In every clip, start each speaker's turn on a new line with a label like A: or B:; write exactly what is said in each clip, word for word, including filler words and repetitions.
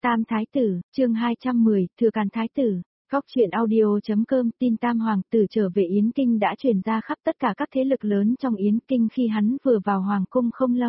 A: Tam Thái Tử, chương hai trăm mười, Thừa Càn Thái Tử. Góc truyện audio.com tin Tam Hoàng tử trở về Yến Kinh đã truyền ra khắp tất cả các thế lực lớn trong Yến Kinh khi hắn vừa vào Hoàng cung không lâu.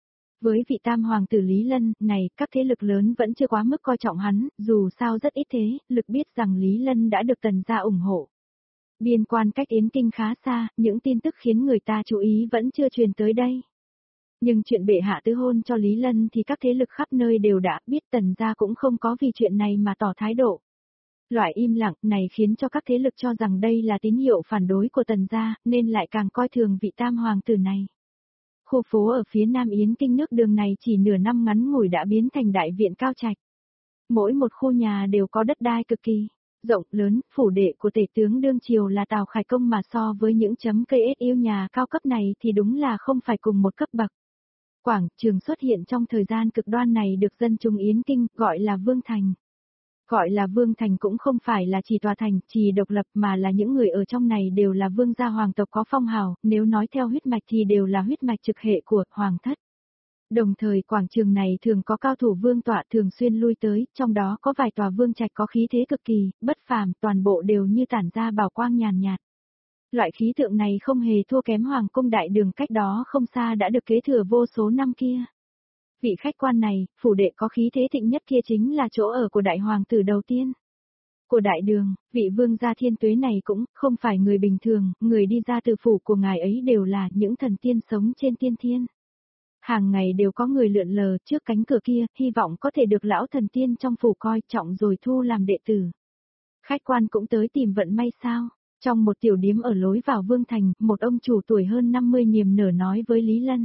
A: Với vị Tam Hoàng tử Lý Lân này, các thế lực lớn vẫn chưa quá mức coi trọng hắn, dù sao rất ít thế, lực biết rằng Lý Lân đã được Tần gia ủng hộ. Biên quan cách Yến Kinh khá xa, những tin tức khiến người ta chú ý vẫn chưa truyền tới đây. Nhưng chuyện bệ hạ tứ hôn cho Lý Lân thì các thế lực khắp nơi đều đã biết, Tần gia cũng không có vì chuyện này mà tỏ thái độ. Loại im lặng này khiến cho các thế lực cho rằng đây là tín hiệu phản đối của Tần gia, nên lại càng coi thường vị Tam Hoàng tử này. Khu phố ở phía Nam Yến Kinh nước Đường này chỉ nửa năm ngắn ngủi đã biến thành đại viện cao trạch. Mỗi một khu nhà đều có đất đai cực kỳ rộng lớn, phủ đệ của tể tướng đương triều là Tào Khải Công mà so với những chấm cây ết yêu nhà cao cấp này thì đúng là không phải cùng một cấp bậc. Quảng trường xuất hiện trong thời gian cực đoan này được dân chúng Yến Kinh gọi là Vương Thành. Gọi là Vương Thành cũng không phải là chỉ tòa thành, chỉ độc lập mà là những người ở trong này đều là vương gia hoàng tộc có phong hào, nếu nói theo huyết mạch thì đều là huyết mạch trực hệ của hoàng thất. Đồng thời quảng trường này thường có cao thủ vương tọa thường xuyên lui tới, trong đó có vài tòa vương trạch có khí thế cực kỳ, bất phàm, toàn bộ đều như tản ra bảo quang nhàn nhạt. Loại khí tượng này không hề thua kém Hoàng cung Đại Đường cách đó không xa đã được kế thừa vô số năm kia. Vị khách quan này, phủ đệ có khí thế thịnh nhất kia chính là chỗ ở của Đại Hoàng tử đầu tiên. Của Đại Đường, vị vương gia thiên tuế này cũng không phải người bình thường, người đi ra từ phủ của ngài ấy đều là những thần tiên sống trên tiên thiên. Hàng ngày đều có người lượn lờ trước cánh cửa kia, hy vọng có thể được lão thần tiên trong phủ coi trọng rồi thu làm đệ tử. Khách quan cũng tới tìm vận may sao? Trong một tiểu điếm ở lối vào Vương Thành, một ông chủ tuổi hơn năm mươi niềm nở nói với Lý Lân.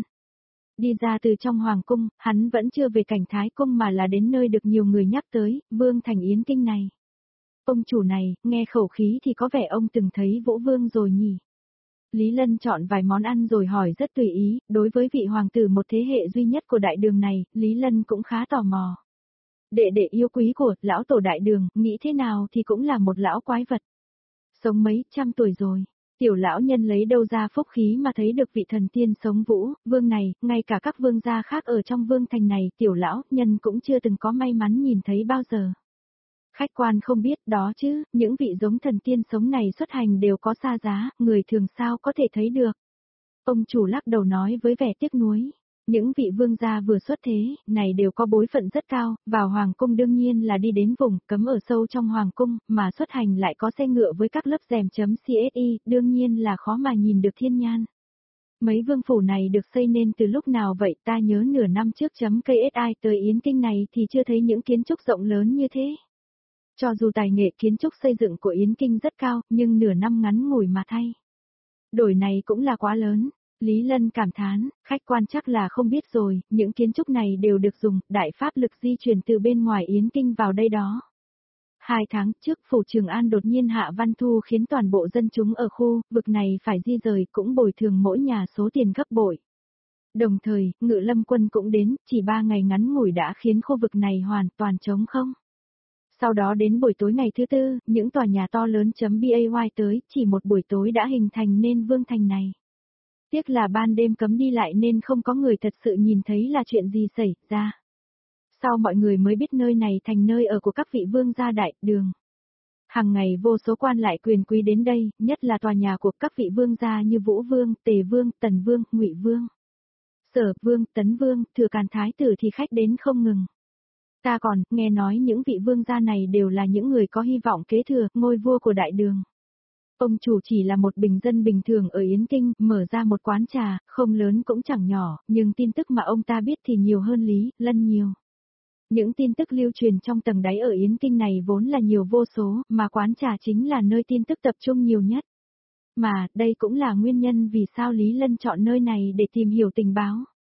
A: Đi ra từ trong Hoàng cung, hắn vẫn chưa về cảnh Thái Cung mà là đến nơi được nhiều người nhắc tới, Vương Thành Yến Kinh này. Ông chủ này, nghe khẩu khí thì có vẻ ông từng thấy Vũ Vương rồi nhỉ? Lý Lân chọn vài món ăn rồi hỏi rất tùy ý, đối với vị hoàng tử một thế hệ duy nhất của Đại Đường này, Lý Lân cũng khá tò mò. Đệ đệ yêu quý của lão tổ Đại Đường, nghĩ thế nào thì cũng là một lão quái vật. Sống mấy trăm tuổi rồi, tiểu lão nhân lấy đâu ra phúc khí mà thấy được vị thần tiên sống vũ, vương này, ngay cả các vương gia khác ở trong vương thành này, tiểu lão nhân cũng chưa từng có may mắn nhìn thấy bao giờ. Khách quan không biết đó chứ, những vị giống thần tiên sống này xuất hành đều có xa giá, người thường sao có thể thấy được. Ông chủ lắc đầu nói với vẻ tiếc nuối. Những vị vương gia vừa xuất thế, này đều có bối phận rất cao, vào hoàng cung đương nhiên là đi đến vùng cấm ở sâu trong hoàng cung, mà xuất hành lại có xe ngựa với các lớp rèm chấm xê ét i, đương nhiên là khó mà nhìn được thiên nhan. Mấy vương phủ này được xây nên từ lúc nào vậy, ta nhớ nửa năm trước chấm cây ét i tới Yến Kinh này thì chưa thấy những kiến trúc rộng lớn như thế. Cho dù tài nghệ kiến trúc xây dựng của Yến Kinh rất cao, nhưng nửa năm ngắn ngủi mà thay. Đổi này cũng là quá lớn. Lý Lân cảm thán, khách quan chắc là không biết rồi, những kiến trúc này đều được dùng đại pháp lực di chuyển từ bên ngoài Yến Kinh vào đây đó. Hai tháng trước phủ Trường An đột nhiên hạ văn thu khiến toàn bộ dân chúng ở khu vực này phải di rời cũng bồi thường mỗi nhà số tiền gấp bội. Đồng thời, Ngự Lâm quân cũng đến, chỉ ba ngày ngắn ngủi đã khiến khu vực này hoàn toàn trống không. Sau đó đến buổi tối ngày thứ tư, những tòa nhà to lớn chấm bay tới, chỉ một buổi tối đã hình thành nên Vương Thành này. Tiếc là ban đêm cấm đi lại nên không có người thật sự nhìn thấy là chuyện gì xảy ra. Sau mọi người mới biết nơi này thành nơi ở của các vị vương gia Đại Đường. Hàng ngày vô số quan lại quyền quý đến đây, nhất là tòa nhà của các vị vương gia như Vũ Vương, Tề Vương, Tần Vương, Ngụy Vương, Sở Vương, Tấn Vương, Thừa Càn Thái Tử thì khách đến không ngừng. Ta còn nghe nói những vị vương gia này đều là những người có hy vọng kế thừa ngôi vua của Đại Đường. Ông chủ chỉ là một bình dân bình thường ở Yến Kinh, mở ra một quán trà, không lớn cũng chẳng nhỏ, nhưng tin tức mà ông ta biết thì nhiều hơn Lý Lân nhiều. Những tin tức lưu truyền trong tầng đáy ở Yến Kinh này vốn là nhiều vô số, mà quán trà chính là nơi tin tức tập trung nhiều nhất. Mà, đây cũng là nguyên nhân vì sao Lý Lân chọn nơi này để tìm hiểu tình báo.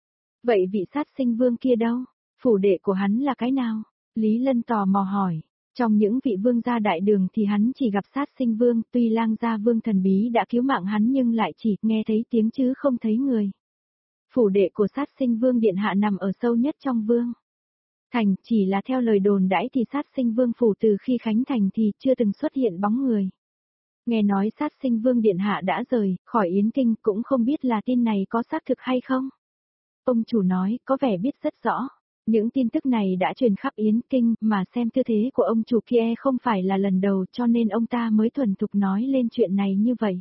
A: Vậy vị sát sinh vương kia đâu? Phủ đệ của hắn là cái nào? Lý Lân tò mò hỏi. Trong những vị vương gia Đại Đường thì hắn chỉ gặp sát sinh vương, tuy lang gia vương thần bí đã cứu mạng hắn nhưng lại chỉ nghe thấy tiếng chứ không thấy người. Phủ đệ của sát sinh vương điện hạ nằm ở sâu nhất trong vương thành, chỉ là theo lời đồn đãi thì sát sinh vương phủ từ khi khánh thành thì chưa từng xuất hiện bóng người. Nghe nói sát sinh vương điện hạ đã rời khỏi Yến Kinh, cũng không biết là tin này có xác thực hay không. Ông chủ nói có vẻ biết rất rõ. Những tin tức này đã truyền khắp Yến Kinh, mà xem tư thế của ông chủ kia không phải là lần đầu cho nên ông ta mới thuần thục nói lên chuyện này như vậy.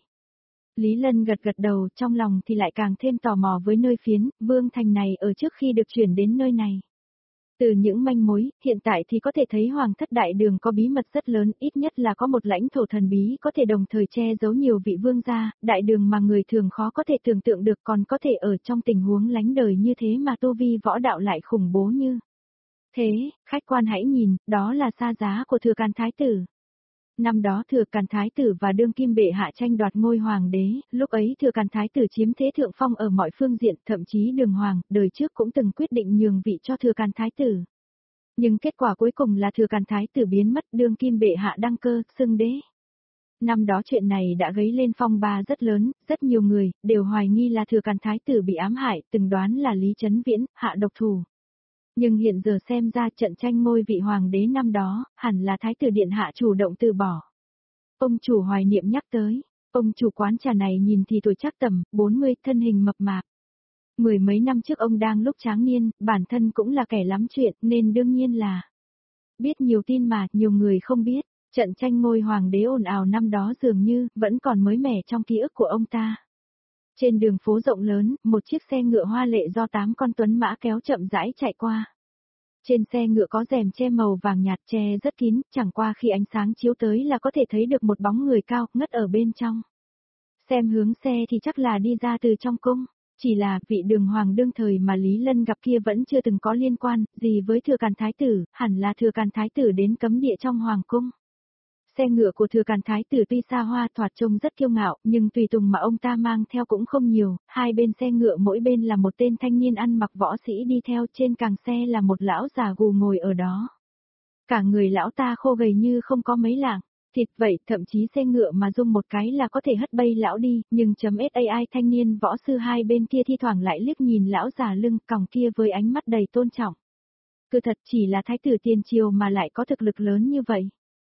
A: Lý Lân gật gật đầu, trong lòng thì lại càng thêm tò mò với nơi phiến, Vương Thành này ở trước khi được chuyển đến nơi này. Từ những manh mối, hiện tại thì có thể thấy Hoàng thất Đại Đường có bí mật rất lớn, ít nhất là có một lãnh thổ thần bí có thể đồng thời che giấu nhiều vị vương gia, Đại Đường mà người thường khó có thể tưởng tượng được, còn có thể ở trong tình huống lánh đời như thế mà tu vi võ đạo lại khủng bố như. Thế, khách quan hãy nhìn, đó là xa giá của Thừa Càn Thái Tử. Năm đó Thừa Càn Thái Tử và đương kim bệ hạ tranh đoạt ngôi hoàng đế, lúc ấy Thừa Càn Thái Tử chiếm thế thượng phong ở mọi phương diện, thậm chí Đường Hoàng, đời trước cũng từng quyết định nhường vị cho Thừa Càn Thái Tử. Nhưng kết quả cuối cùng là Thừa Càn Thái Tử biến mất, đương kim bệ hạ đăng cơ, xưng đế. Năm đó chuyện này đã gây lên phong ba rất lớn, rất nhiều người, đều hoài nghi là Thừa Càn Thái Tử bị ám hại, từng đoán là Lý Chấn Viễn, hạ độc thủ. Nhưng hiện giờ xem ra trận tranh ngôi vị hoàng đế năm đó, hẳn là Thái tử Điện Hạ chủ động từ bỏ. Ông chủ hoài niệm nhắc tới, ông chủ quán trà này nhìn thì tuổi chắc tầm bốn mươi, thân hình mập mạp. Mười mấy năm trước ông đang lúc tráng niên, bản thân cũng là kẻ lắm chuyện nên đương nhiên là biết nhiều tin mà nhiều người không biết. Trận tranh ngôi hoàng đế ồn ào năm đó dường như vẫn còn mới mẻ trong ký ức của ông ta. Trên đường phố rộng lớn, một chiếc xe ngựa hoa lệ do tám con tuấn mã kéo chậm rãi chạy qua. Trên xe ngựa có rèm che màu vàng nhạt che rất kín, chẳng qua khi ánh sáng chiếu tới là có thể thấy được một bóng người cao ngất ở bên trong. Xem hướng xe thì chắc là đi ra từ trong cung, chỉ là vị Đường Hoàng đương thời mà Lý Lân gặp kia vẫn chưa từng có liên quan gì với Thừa Càn Thái Tử, hẳn là Thừa Càn Thái Tử đến cấm địa trong hoàng cung. Xe ngựa của Thừa Càn Thái Tử tuy xa hoa thoạt trông rất kiêu ngạo, nhưng tùy tùng mà ông ta mang theo cũng không nhiều, hai bên xe ngựa mỗi bên là một tên thanh niên ăn mặc võ sĩ đi theo, trên càng xe là một lão già gù ngồi ở đó. Cả người lão ta khô gầy như không có mấy lạng thịt vậy, thậm chí xe ngựa mà rung một cái là có thể hất bay lão đi, nhưng chấm sai thanh niên võ sư hai bên kia thi thoảng lại liếc nhìn lão già lưng còng kia với ánh mắt đầy tôn trọng. Cứ thật chỉ là thái tử tiền triều mà lại có thực lực lớn như vậy.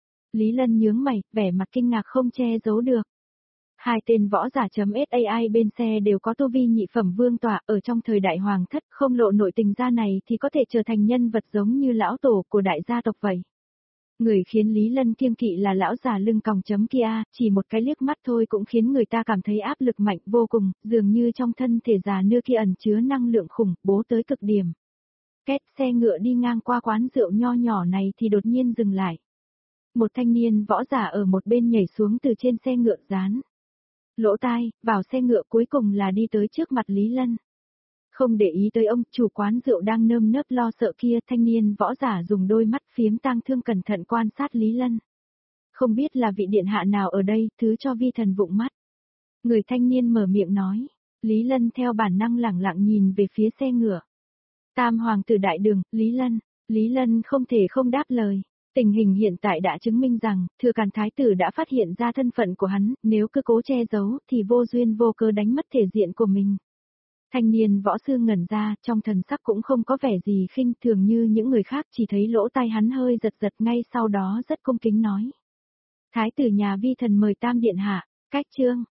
A: Lý Lân nhướng mày, vẻ mặt kinh ngạc không che giấu được. Hai tên võ giả chấm sai bên xe đều có tu vi nhị phẩm vương tọa, ở trong thời đại hoàng thất không lộ nội tình ra này thì có thể trở thành nhân vật giống như lão tổ của đại gia tộc vậy. Người khiến Lý Lân kiêng kỵ là lão già lưng còng chấm kia, chỉ một cái liếc mắt thôi cũng khiến người ta cảm thấy áp lực mạnh vô cùng, dường như trong thân thể già nưa kia ẩn chứa năng lượng khủng bố tới cực điểm. Két, xe ngựa đi ngang qua quán rượu nho nhỏ này thì đột nhiên dừng lại. Một thanh niên võ giả ở một bên nhảy xuống từ trên xe ngựa dán lỗ tai, vào xe ngựa, cuối cùng là đi tới trước mặt Lý Lân. Không để ý tới ông chủ quán rượu đang nơm nớp lo sợ kia, thanh niên võ giả dùng đôi mắt phiếm tang thương cẩn thận quan sát Lý Lân. Không biết là vị điện hạ nào ở đây, thứ cho vi thần vụng mắt. Người thanh niên mở miệng nói. Lý Lân theo bản năng lẳng lặng nhìn về phía xe ngựa. Tam hoàng tử Đại Đường, Lý Lân. Lý Lân không thể không đáp lời. Tình hình hiện tại đã chứng minh rằng, Thừa Càn Thái Tử đã phát hiện ra thân phận của hắn, nếu cứ cố che giấu thì vô duyên vô cớ đánh mất thể diện của mình. Thanh niên võ sư ngẩn ra, trong thần sắc cũng không có vẻ gì khinh thường như những người khác, chỉ thấy lỗ tai hắn hơi giật giật, ngay sau đó rất cung kính nói. Thái tử nhà vi thần mời Tam điện hạ, cách chương.